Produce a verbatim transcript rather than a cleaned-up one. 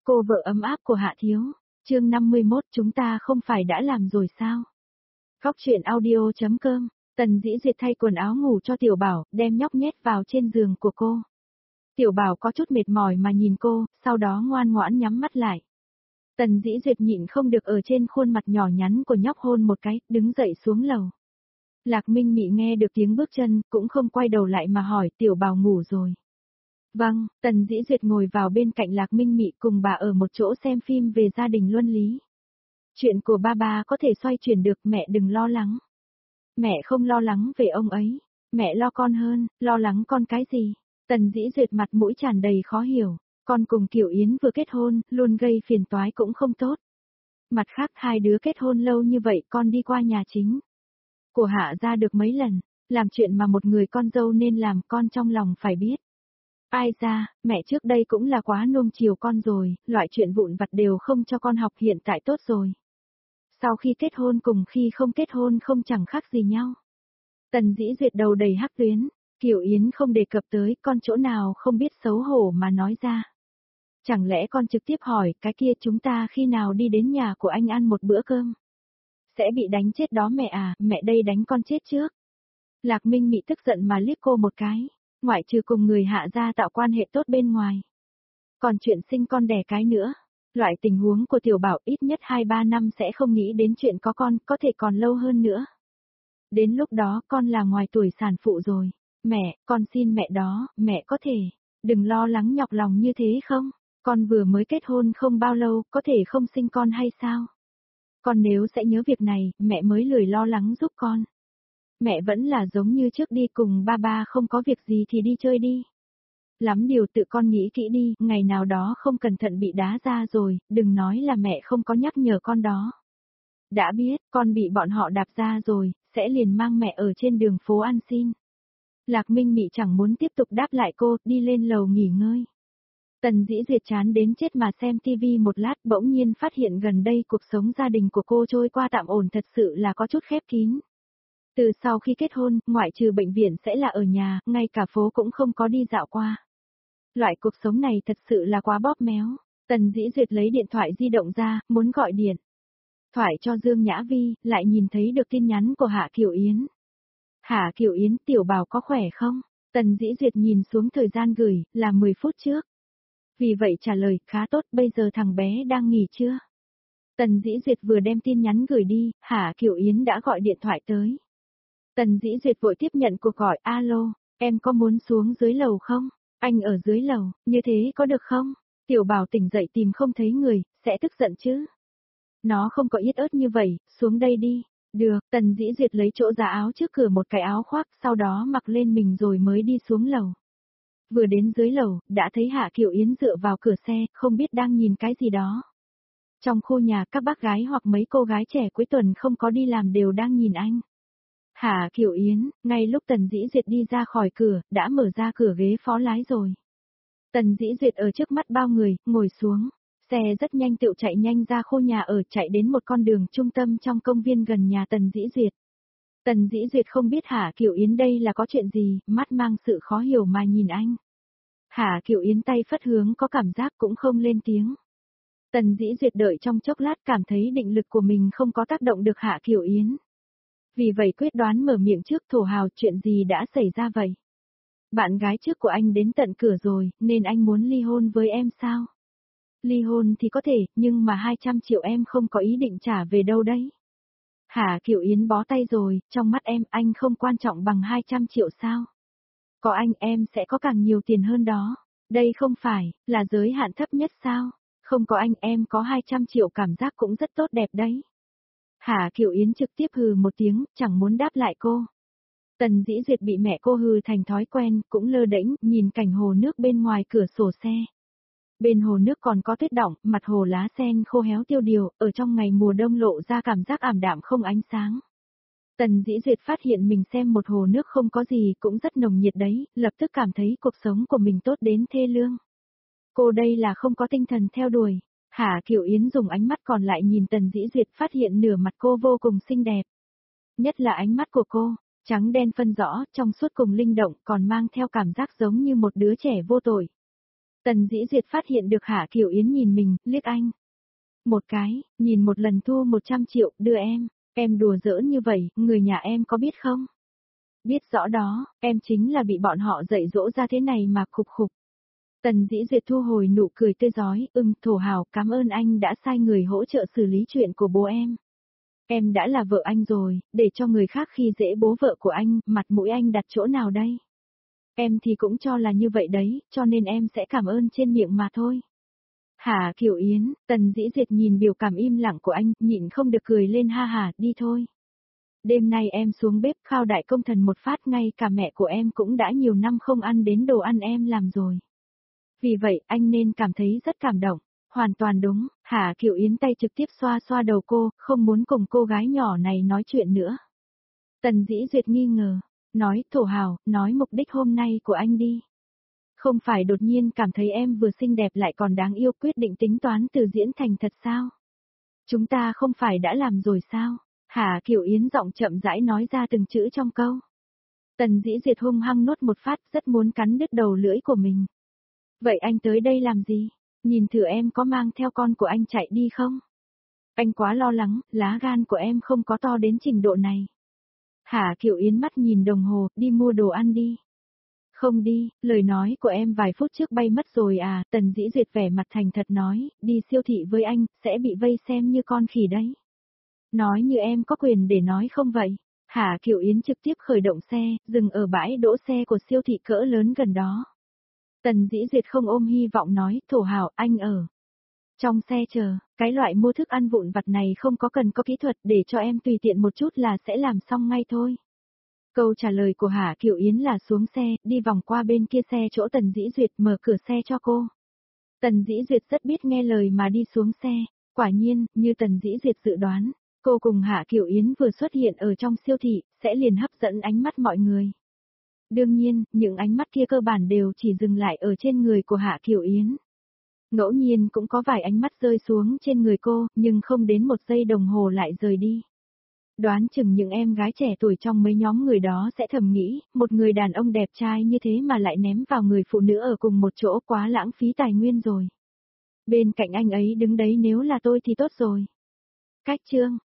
Cô vợ ấm áp của Hạ Thiếu. Chương năm mươi mốt chúng ta không phải đã làm rồi sao? Góc truyện audio chấm com. Tần Dĩ Duyệt thay quần áo ngủ cho Tiểu Bảo, đem nhóc nhét vào trên giường của cô. Tiểu Bảo có chút mệt mỏi mà nhìn cô, sau đó ngoan ngoãn nhắm mắt lại. Tần Dĩ Duyệt nhịn không được ở trên khuôn mặt nhỏ nhắn của nhóc hôn một cái, đứng dậy xuống lầu. Lạc Minh Mị nghe được tiếng bước chân, cũng không quay đầu lại mà hỏi Tiểu Bảo ngủ rồi. Vâng, Tần Dĩ Duyệt ngồi vào bên cạnh Lạc Minh Mị cùng bà ở một chỗ xem phim về gia đình luân lý. Chuyện của ba ba có thể xoay chuyển được, mẹ đừng lo lắng. Mẹ không lo lắng về ông ấy, mẹ lo con hơn, lo lắng con cái gì? Tần Dĩ Duyệt mặt mũi tràn đầy khó hiểu, con cùng Kiều Yến vừa kết hôn, luôn gây phiền toái cũng không tốt. Mặt khác hai đứa kết hôn lâu như vậy con đi qua nhà chính của Hạ gia được mấy lần, làm chuyện mà một người con dâu nên làm con trong lòng phải biết. Ai ra, mẹ trước đây cũng là quá nuông chiều con rồi, loại chuyện vụn vặt đều không cho con học hiện tại tốt rồi. Sau khi kết hôn cùng khi không kết hôn không chẳng khác gì nhau. Tần Dĩ Duyệt đầu đầy hắc tuyến, Kiều Yến không đề cập tới, con chỗ nào không biết xấu hổ mà nói ra. Chẳng lẽ con trực tiếp hỏi, cái kia chúng ta khi nào đi đến nhà của anh ăn một bữa cơm? Sẽ bị đánh chết đó mẹ à, mẹ đây đánh con chết trước. Lạc Minh Mị tức giận mà liếc cô một cái, ngoại trừ cùng người Hạ gia tạo quan hệ tốt bên ngoài. Còn chuyện sinh con đẻ cái nữa, loại tình huống của Tiểu Bảo ít nhất hai ba năm sẽ không nghĩ đến chuyện có con, có thể còn lâu hơn nữa. Đến lúc đó con là ngoài tuổi sản phụ rồi. Mẹ, con xin mẹ đó, mẹ có thể, đừng lo lắng nhọc lòng như thế không? Con vừa mới kết hôn không bao lâu, có thể không sinh con hay sao? Con nếu sẽ nhớ việc này, mẹ mới lười lo lắng giúp con. Mẹ vẫn là giống như trước đi cùng ba ba, không có việc gì thì đi chơi đi. Lắm điều tự con nghĩ kỹ đi, ngày nào đó không cẩn thận bị đá ra rồi, đừng nói là mẹ không có nhắc nhở con đó. Đã biết, con bị bọn họ đạp ra rồi, sẽ liền mang mẹ ở trên đường phố ăn xin. Lạc Minh Mị chẳng muốn tiếp tục đáp lại cô, đi lên lầu nghỉ ngơi. Tần Dĩ Duyệt chán đến chết mà xem tivi một lát, bỗng nhiên phát hiện gần đây cuộc sống gia đình của cô trôi qua tạm ổn, thật sự là có chút khép kín. Từ sau khi kết hôn, ngoại trừ bệnh viện sẽ là ở nhà, ngay cả phố cũng không có đi dạo qua. Loại cuộc sống này thật sự là quá bóp méo. Tần Dĩ Duyệt lấy điện thoại di động ra, muốn gọi điện thoại cho Dương Nhã Vi, lại nhìn thấy được tin nhắn của Hạ Kiều Yến. Hạ Kiều Yến, Tiểu Bảo có khỏe không? Tần Dĩ Duyệt nhìn xuống thời gian gửi, là mười phút trước. Vì vậy trả lời, khá tốt, bây giờ thằng bé đang nghỉ chưa? Tần Dĩ Duyệt vừa đem tin nhắn gửi đi, Hạ Kiều Yến đã gọi điện thoại tới. Tần Dĩ Duyệt vội tiếp nhận cuộc gọi, alo, em có muốn xuống dưới lầu không? Anh ở dưới lầu, như thế có được không? Tiểu Bảo tỉnh dậy tìm không thấy người, sẽ tức giận chứ? Nó không có yết ớt như vậy, xuống đây đi. Được, Tần Dĩ Duyệt lấy chỗ giá áo trước cửa một cái áo khoác, sau đó mặc lên mình rồi mới đi xuống lầu. Vừa đến dưới lầu, đã thấy Hạ Kiều Yến dựa vào cửa xe, không biết đang nhìn cái gì đó. Trong khu nhà các bác gái hoặc mấy cô gái trẻ cuối tuần không có đi làm đều đang nhìn anh. Hạ Kiều Yến, ngay lúc Tần Dĩ Duyệt đi ra khỏi cửa, đã mở ra cửa ghế phó lái rồi. Tần Dĩ Duyệt ở trước mắt bao người, ngồi xuống. Xe rất nhanh tựu chạy nhanh ra khu nhà ở, chạy đến một con đường trung tâm trong công viên gần nhà Tần Dĩ Duyệt. Tần Dĩ Duyệt không biết Hạ Kiều Yến đây là có chuyện gì, mắt mang sự khó hiểu mà nhìn anh. Hạ Kiều Yến tay phất hướng có cảm giác cũng không lên tiếng. Tần Dĩ Duyệt đợi trong chốc lát cảm thấy định lực của mình không có tác động được Hạ Kiều Yến. Vì vậy quyết đoán mở miệng trước, thổ hào, chuyện gì đã xảy ra vậy? Bạn gái trước của anh đến tận cửa rồi, nên anh muốn ly hôn với em sao? Ly hôn thì có thể, nhưng mà hai trăm triệu em không có ý định trả về đâu đấy. Hạ Kiều Yến bó tay rồi, trong mắt em anh không quan trọng bằng hai trăm triệu sao? Có anh em sẽ có càng nhiều tiền hơn đó. Đây không phải là giới hạn thấp nhất sao? Không có anh em có hai trăm triệu cảm giác cũng rất tốt đẹp đấy. Hạ Kiều Yến trực tiếp hừ một tiếng, chẳng muốn đáp lại cô. Tần Dĩ Duyệt bị mẹ cô hừ thành thói quen, cũng lơ đễnh, nhìn cảnh hồ nước bên ngoài cửa sổ xe. Bên hồ nước còn có tuyết đọng, mặt hồ lá sen khô héo tiêu điều, ở trong ngày mùa đông lộ ra cảm giác ảm đạm không ánh sáng. Tần Dĩ Duyệt phát hiện mình xem một hồ nước không có gì cũng rất nồng nhiệt đấy, lập tức cảm thấy cuộc sống của mình tốt đến thê lương. Cô đây là không có tinh thần theo đuổi. Hạ Kiều Yến dùng ánh mắt còn lại nhìn Tần Dĩ Duyệt, phát hiện nửa mặt cô vô cùng xinh đẹp. Nhất là ánh mắt của cô, trắng đen phân rõ, trong suốt cùng linh động, còn mang theo cảm giác giống như một đứa trẻ vô tội. Tần Dĩ Duyệt phát hiện được Hạ Kiều Yến nhìn mình, liếc anh. Một cái, nhìn một lần thu một trăm triệu, đưa em, em đùa giỡn như vậy, người nhà em có biết không? Biết rõ đó, em chính là bị bọn họ dạy dỗ ra thế này mà khục khục. Tần Dĩ Duyệt thu hồi nụ cười tươi giói, ừm, Thổ Hào, cảm ơn anh đã sai người hỗ trợ xử lý chuyện của bố em. Em đã là vợ anh rồi, để cho người khác khi dễ bố vợ của anh, mặt mũi anh đặt chỗ nào đây? Em thì cũng cho là như vậy đấy, cho nên em sẽ cảm ơn trên miệng mà thôi. Hả Kiều Yến, Tần Dĩ Duyệt nhìn biểu cảm im lặng của anh, nhịn không được cười lên ha hả, đi thôi. Đêm nay em xuống bếp khao đại công thần một phát, ngay cả mẹ của em cũng đã nhiều năm không ăn đến đồ ăn em làm rồi. Vì vậy anh nên cảm thấy rất cảm động. Hoàn toàn đúng, Hạ Kiều Yến tay trực tiếp xoa xoa đầu cô, không muốn cùng cô gái nhỏ này nói chuyện nữa. Tần Dĩ Duyệt nghi ngờ, nói Thổ Hào, nói mục đích hôm nay của anh đi. Không phải đột nhiên cảm thấy em vừa xinh đẹp lại còn đáng yêu quyết định tính toán từ diễn thành thật sao? Chúng ta không phải đã làm rồi sao? Hạ Kiều Yến giọng chậm rãi nói ra từng chữ trong câu. Tần Dĩ Duyệt hung hăng nuốt một phát, rất muốn cắn đứt đầu lưỡi của mình. Vậy anh tới đây làm gì? Nhìn thử em có mang theo con của anh chạy đi không? Anh quá lo lắng, lá gan của em không có to đến trình độ này. Hạ Kiều Yến mắt nhìn đồng hồ, đi mua đồ ăn đi. Không đi, lời nói của em vài phút trước bay mất rồi à, Tần Dĩ Duyệt vẻ mặt thành thật nói, đi siêu thị với anh, sẽ bị vây xem như con khỉ đấy. Nói như em có quyền để nói không vậy? Hạ Kiều Yến trực tiếp khởi động xe, dừng ở bãi đỗ xe của siêu thị cỡ lớn gần đó. Tần Dĩ Duyệt không ôm hy vọng nói, Thổ Hào, anh ở trong xe chờ, cái loại mua thức ăn vụn vặt này không có cần có kỹ thuật, để cho em tùy tiện một chút là sẽ làm xong ngay thôi. Câu trả lời của Hạ Kiều Yến là xuống xe, đi vòng qua bên kia xe chỗ Tần Dĩ Duyệt, mở cửa xe cho cô. Tần Dĩ Duyệt rất biết nghe lời mà đi xuống xe, quả nhiên, như Tần Dĩ Duyệt dự đoán, cô cùng Hạ Kiều Yến vừa xuất hiện ở trong siêu thị, sẽ liền hấp dẫn ánh mắt mọi người. Đương nhiên, những ánh mắt kia cơ bản đều chỉ dừng lại ở trên người của Hạ Kiều Yến. Ngẫu nhiên cũng có vài ánh mắt rơi xuống trên người cô, nhưng không đến một giây đồng hồ lại rời đi. Đoán chừng những em gái trẻ tuổi trong mấy nhóm người đó sẽ thầm nghĩ, một người đàn ông đẹp trai như thế mà lại ném vào người phụ nữ ở cùng một chỗ, quá lãng phí tài nguyên rồi. Bên cạnh anh ấy đứng đấy, nếu là tôi thì tốt rồi. Cách chương